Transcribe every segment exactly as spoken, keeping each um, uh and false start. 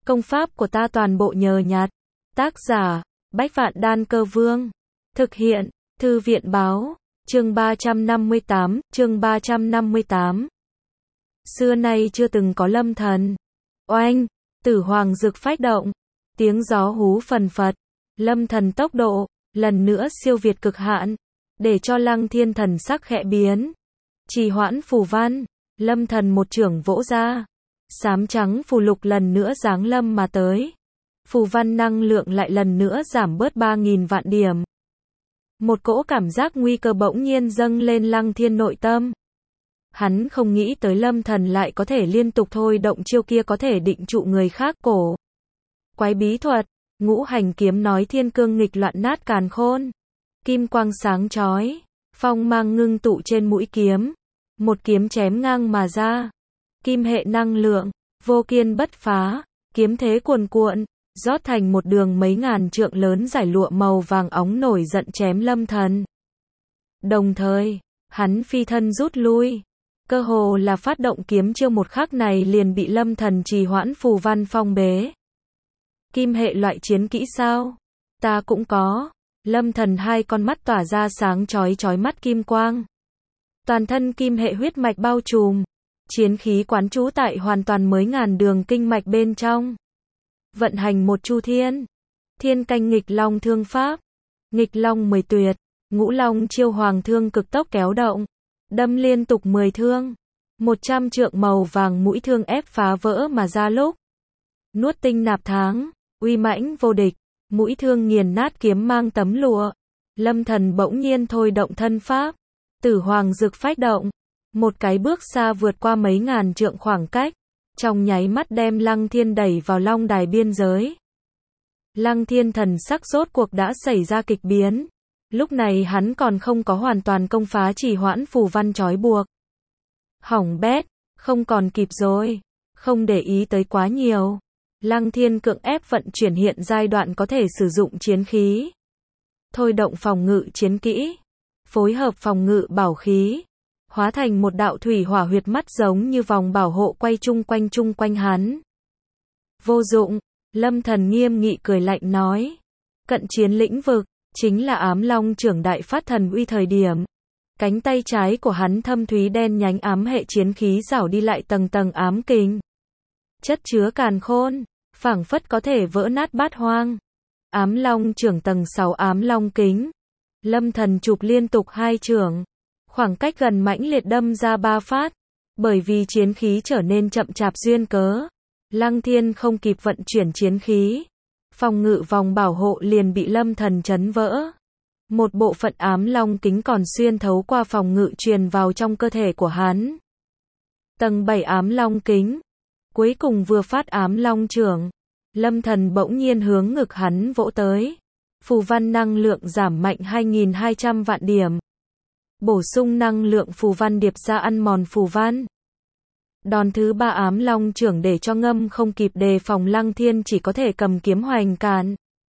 Công pháp của ta toàn bộ nhờ nhặt. Tác giả, Bách Vạn Đan Cơ Vương. Thực hiện, Thư viện Báo. Chương ba trăm năm mươi tám, chương ba trăm năm mươi tám. Xưa nay chưa từng có lâm thần. Oanh, tử hoàng rực phách động. Tiếng gió hú phần phật. Lâm thần tốc độ, lần nữa siêu việt cực hạn. Để cho Lăng Thiên thần sắc khẽ biến. Trì hoãn phù văn. Lâm thần một chưởng vỗ ra. Xám trắng phù lục lần nữa giáng lâm mà tới. Phù văn năng lượng lại lần nữa giảm bớt ba nghìn vạn điểm. Một cỗ cảm giác nguy cơ bỗng nhiên dâng lên Lăng Thiên nội tâm. Hắn không nghĩ tới lâm thần lại có thể liên tục thôi động chiêu kia có thể định trụ người khác cổ. Quái bí thuật, ngũ hành kiếm nói thiên cương nghịch loạn nát càn khôn. Kim quang sáng chói, phong mang ngưng tụ trên mũi kiếm. Một kiếm chém ngang mà ra. Kim hệ năng lượng, vô kiên bất phá, kiếm thế cuồn cuộn, rót thành một đường mấy ngàn trượng lớn giải lụa màu vàng óng nổi giận chém lâm thần. Đồng thời, hắn phi thân rút lui. Cơ hồ là phát động kiếm chiêu một khắc này liền bị lâm thần trì hoãn phù văn phong bế. Kim hệ loại chiến kỹ sao? Ta cũng có. Lâm thần hai con mắt tỏa ra sáng chói chói mắt kim quang. Toàn thân kim hệ huyết mạch bao trùm. Chiến khí quán trú tại hoàn toàn mới ngàn đường kinh mạch bên trong. Vận hành một chu thiên. Thiên canh nghịch long thương pháp. Nghịch long mười tuyệt. Ngũ long chiêu hoàng thương cực tốc kéo động. Đâm liên tục mười thương. Một trăm trượng màu vàng mũi thương ép phá vỡ mà ra lúc. Nuốt tinh nạp tháng. Uy mãnh vô địch. Mũi thương nghiền nát kiếm mang tấm lụa. Lâm thần bỗng nhiên thôi động thân pháp. Tử hoàng rực phách động. Một cái bước xa vượt qua mấy ngàn trượng khoảng cách. Trong nháy mắt đem Lăng Thiên đẩy vào long đài biên giới. Lăng Thiên thần sắc rốt cuộc đã xảy ra kịch biến. Lúc này hắn còn không có hoàn toàn công phá trì hoãn phù văn trói buộc. Hỏng bét, không còn kịp rồi. Không để ý tới quá nhiều. Lăng Thiên cưỡng ép vận chuyển hiện giai đoạn có thể sử dụng chiến khí. Thôi động phòng ngự chiến kỹ. Phối hợp phòng ngự bảo khí. Hóa thành một đạo thủy hỏa huyệt mắt giống như vòng bảo hộ quay chung quanh chung quanh hắn. Vô dụng, lâm thần nghiêm nghị cười lạnh nói. Cận chiến lĩnh vực, chính là ám long trưởng đại phát thần uy thời điểm. Cánh tay trái của hắn thâm thúy đen nhánh ám hệ chiến khí rảo đi lại tầng tầng ám kình. Chất chứa càn khôn, phảng phất có thể vỡ nát bát hoang. Ám long trưởng tầng sáu ám long kính. Lâm thần chụp liên tục hai trưởng. Khoảng cách gần mãnh liệt đâm ra ba phát. Bởi vì chiến khí trở nên chậm chạp duyên cớ. Lăng Thiên không kịp vận chuyển chiến khí. Phòng ngự vòng bảo hộ liền bị lâm thần chấn vỡ. Một bộ phận ám long kính còn xuyên thấu qua phòng ngự truyền vào trong cơ thể của hắn. Tầng bảy ám long kính. Cuối cùng vừa phát ám long trưởng. Lâm thần bỗng nhiên hướng ngực hắn vỗ tới. Phù văn năng lượng giảm mạnh hai nghìn hai trăm vạn điểm. Bổ sung năng lượng phù văn điệp ra ăn mòn phù văn. Đòn thứ ba ám long trưởng để cho ngâm không kịp đề phòng Lăng Thiên chỉ có thể cầm kiếm hoành càn.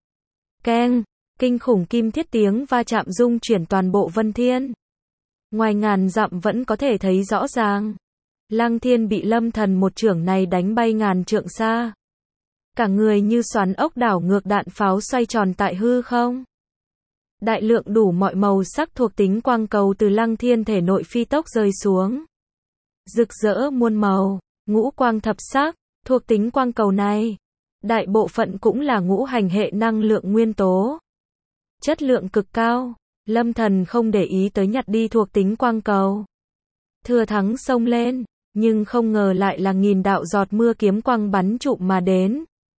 Keng, kinh khủng kim thiết tiếng va chạm rung chuyển toàn bộ vân thiên. Ngoài ngàn dặm vẫn có thể thấy rõ ràng. Lăng Thiên bị lâm thần một trưởng này đánh bay ngàn trượng xa. Cả người như xoắn ốc đảo ngược đạn pháo xoay tròn tại hư không. Đại lượng đủ mọi màu sắc thuộc tính quang cầu từ Lăng Thiên thể nội phi tốc rơi xuống. Rực rỡ muôn màu, ngũ quang thập sắc, thuộc tính quang cầu này. Đại bộ phận cũng là ngũ hành hệ năng lượng nguyên tố. Chất lượng cực cao, lâm thần không để ý tới nhặt đi thuộc tính quang cầu. Thừa thắng xông lên, nhưng không ngờ lại là nghìn đạo giọt mưa kiếm quang bắn trụm mà đến.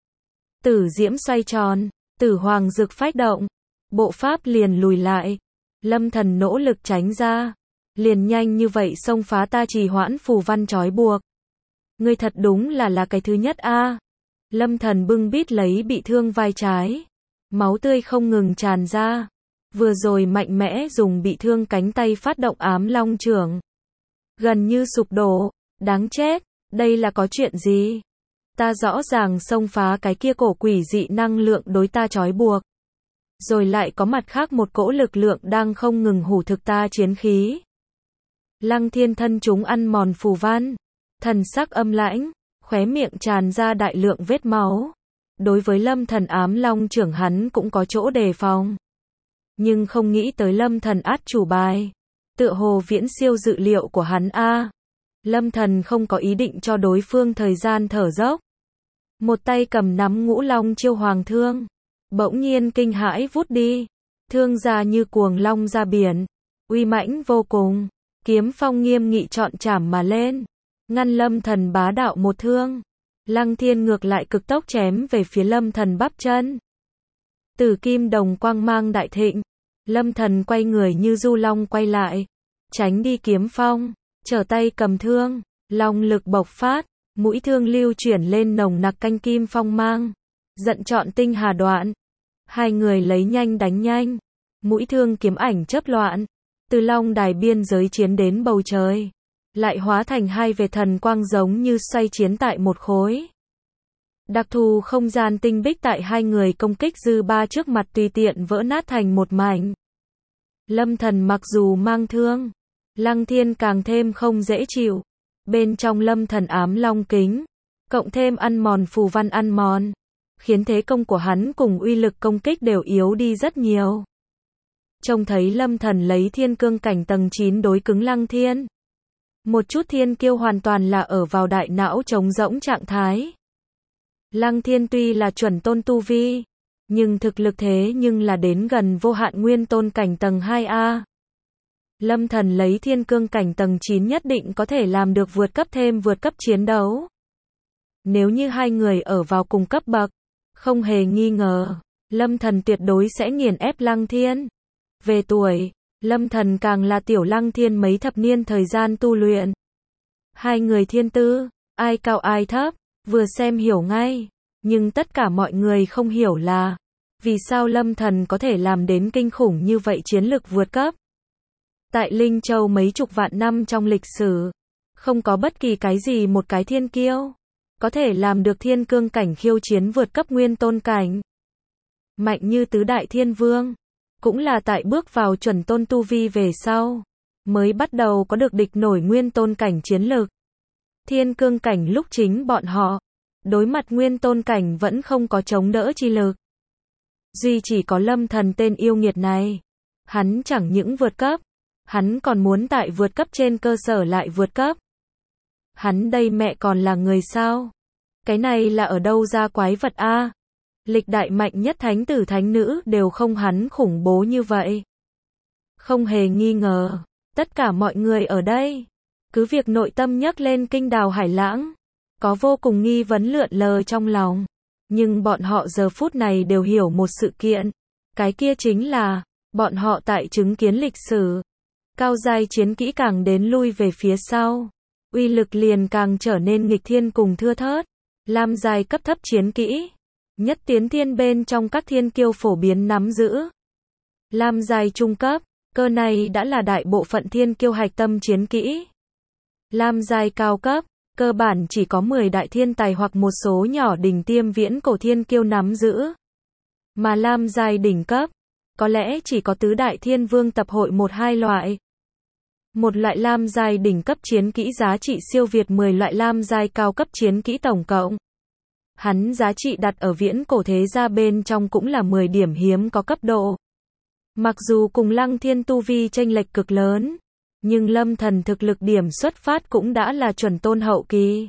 Tử diễm xoay tròn, tử hoàng rực phách động. Bộ pháp liền lùi lại. Lâm thần nỗ lực tránh ra. Liền nhanh như vậy xông phá ta trì hoãn phù văn trói buộc. Ngươi thật đúng là là cái thứ nhất a. À. Lâm thần bưng bít lấy bị thương vai trái. Máu tươi không ngừng tràn ra. Vừa rồi mạnh mẽ dùng bị thương cánh tay phát động ám long trưởng. Gần như sụp đổ. Đáng chết. Đây là có chuyện gì? Ta rõ ràng xông phá cái kia cổ quỷ dị năng lượng đối ta trói buộc. Rồi lại có mặt khác một cỗ lực lượng đang không ngừng hủ thực ta chiến khí. Lăng Thiên thân chúng ăn mòn phù văn. Thần sắc âm lãnh. khóe miệng tràn ra đại lượng vết máu. Đối với Lâm Thần ám long trưởng hắn cũng có chỗ đề phòng. Nhưng không nghĩ tới Lâm Thần át chủ bài. Tựa hồ viễn siêu dự liệu của hắn a. Lâm Thần không có ý định cho đối phương thời gian thở dốc. Một tay cầm nắm ngũ long chiêu hoàng thương. Bỗng nhiên kinh hãi vút đi. Thương ra như cuồng long ra biển. Uy mãnh vô cùng. Kiếm phong nghiêm nghị trọn chảm mà lên. Ngăn Lâm Thần bá đạo một thương. Lăng Thiên ngược lại cực tốc chém về phía Lâm Thần bắp chân. Tử kim đồng quang mang đại thịnh. Lâm Thần quay người như du long quay lại. Tránh đi kiếm phong. Trở tay cầm thương. Long lực bộc phát. Mũi thương lưu chuyển lên nồng nặc canh kim phong mang. Giận trọn tinh hà đoạn. Hai người lấy nhanh đánh nhanh. Mũi thương kiếm ảnh chớp loạn. Từ long đài biên giới chiến đến bầu trời. Lại hóa thành hai vệt thần quang giống như xoay chiến tại một khối. Đặc thù không gian tinh bích tại hai người công kích dư ba trước mặt tùy tiện vỡ nát thành một mảnh. Lâm Thần mặc dù mang thương, Lăng Thiên càng thêm không dễ chịu. Bên trong Lâm Thần ám long kính, cộng thêm ăn mòn phù văn ăn mòn, khiến thế công của hắn cùng uy lực công kích đều yếu đi rất nhiều. Trông thấy Lâm Thần lấy thiên cương cảnh tầng chín đối cứng Lăng Thiên. Một chút thiên kiêu hoàn toàn là ở vào đại não trống rỗng trạng thái. Lăng Thiên tuy là chuẩn tôn tu vi, nhưng thực lực thế nhưng là đến gần vô hạn nguyên tôn cảnh tầng hai A. Lâm Thần lấy thiên cương cảnh tầng chín nhất định có thể làm được vượt cấp thêm vượt cấp chiến đấu. Nếu như hai người ở vào cùng cấp bậc, không hề nghi ngờ, Lâm Thần tuyệt đối sẽ nghiền ép Lăng Thiên. Về tuổi, Lâm Thần càng là tiểu Lăng Thiên mấy thập niên thời gian tu luyện. Hai người thiên tư, ai cao ai thấp, vừa xem hiểu ngay. Nhưng tất cả mọi người không hiểu là, vì sao Lâm Thần có thể làm đến kinh khủng như vậy chiến lực vượt cấp. Tại Linh Châu mấy chục vạn năm trong lịch sử, không có bất kỳ cái gì một cái thiên kiêu có thể làm được thiên cương cảnh khiêu chiến vượt cấp nguyên tôn cảnh. Mạnh như tứ đại thiên vương, cũng là tại bước vào chuẩn tôn tu vi về sau, mới bắt đầu có được địch nổi nguyên tôn cảnh chiến lực. Thiên cương cảnh lúc chính bọn họ, đối mặt nguyên tôn cảnh vẫn không có chống đỡ chi lực. Duy chỉ có Lâm Thần tên yêu nghiệt này, hắn chẳng những vượt cấp, hắn còn muốn tại vượt cấp trên cơ sở lại vượt cấp. Hắn đây mẹ còn là người sao? Cái này là ở đâu ra quái vật a? Lịch đại mạnh nhất thánh tử thánh nữ đều không hắn khủng bố như vậy. Không hề nghi ngờ, tất cả mọi người ở đây, cứ việc nội tâm nhấc lên kinh đào hải lãng, có vô cùng nghi vấn lượn lờ trong lòng. Nhưng bọn họ giờ phút này đều hiểu một sự kiện. Cái kia chính là, bọn họ tại chứng kiến lịch sử. Cao giai chiến kỹ càng đến lui về phía sau. Uy lực liền càng trở nên nghịch thiên cùng thưa thớt. Lam giai cấp thấp chiến kỹ. Nhất tiến thiên bên trong các thiên kiêu phổ biến nắm giữ. Lam giai trung cấp, cơ này đã là đại bộ phận thiên kiêu hạch tâm chiến kỹ. Lam giai cao cấp, cơ bản chỉ có mười đại thiên tài hoặc một số nhỏ đỉnh tiêm viễn cổ thiên kiêu nắm giữ. Mà Lam giai đỉnh cấp, có lẽ chỉ có tứ đại thiên vương tập hội một hai loại. Một loại Lam giai đỉnh cấp chiến kỹ giá trị siêu việt mười loại Lam giai cao cấp chiến kỹ tổng cộng. Hắn giá trị đặt ở viễn cổ thế gia bên trong cũng là mười điểm hiếm có cấp độ. Mặc dù cùng Lăng Thiên tu vi chênh lệch cực lớn, nhưng Lâm Thần thực lực điểm xuất phát cũng đã là chuẩn tôn hậu kỳ.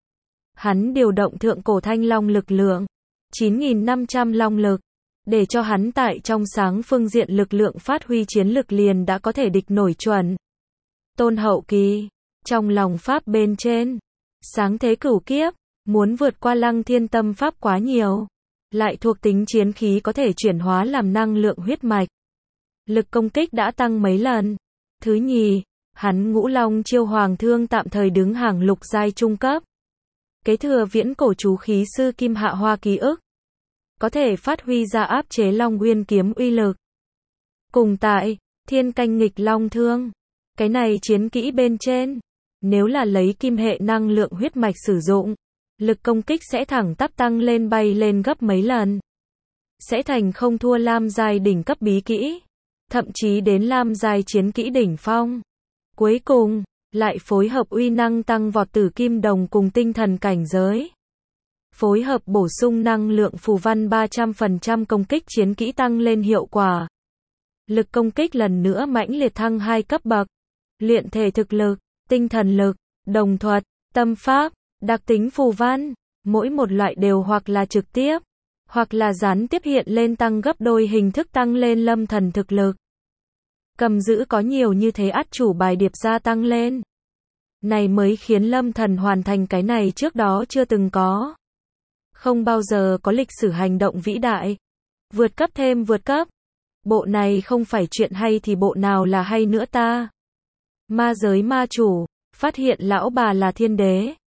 Hắn điều động thượng cổ thanh long lực lượng, chín nghìn năm trăm long lực, để cho hắn tại trong sáng phương diện lực lượng phát huy chiến lực liền đã có thể địch nổi chuẩn tôn hậu kỳ. Trong lòng pháp bên trên, sáng thế cửu kiếp, muốn vượt qua Lăng Thiên tâm pháp quá nhiều. Lại thuộc tính chiến khí có thể chuyển hóa làm năng lượng huyết mạch. Lực công kích đã tăng mấy lần. Thứ nhì, hắn ngũ long chiêu hoàng thương tạm thời đứng hàng lục giai trung cấp. Kế thừa viễn cổ chú khí sư Kim Hạ Hoa ký ức. Có thể phát huy ra áp chế Long Uyên kiếm uy lực. Cùng tại, thiên canh nghịch long thương. Cái này chiến kỹ bên trên. Nếu là lấy kim hệ năng lượng huyết mạch sử dụng, lực công kích sẽ thẳng tắp tăng lên bay lên gấp mấy lần. Sẽ thành không thua Lam giai đỉnh cấp bí kỹ. Thậm chí đến Lam giai chiến kỹ đỉnh phong. Cuối cùng, lại phối hợp uy năng tăng vọt tử kim đồng cùng tinh thần cảnh giới. Phối hợp bổ sung năng lượng phù văn ba trăm phần trăm công kích chiến kỹ tăng lên hiệu quả. Lực công kích lần nữa mãnh liệt thăng hai cấp bậc. Luyện thể thực lực, tinh thần lực, đồng thuật, tâm pháp, đặc tính phù văn, mỗi một loại đều hoặc là trực tiếp, hoặc là gián tiếp hiện lên tăng gấp đôi hình thức tăng lên lâm thần thực lực. Cầm giữ có nhiều như thế ắt chủ bài điệp gia tăng lên. Này mới khiến lâm thần hoàn thành cái này trước đó chưa từng có. Không bao giờ có lịch sử hành động vĩ đại. Vượt cấp thêm vượt cấp. Bộ này không phải chuyện hay thì bộ nào là hay nữa ta. Ma giới ma chủ, phát hiện lão bà là thiên đế.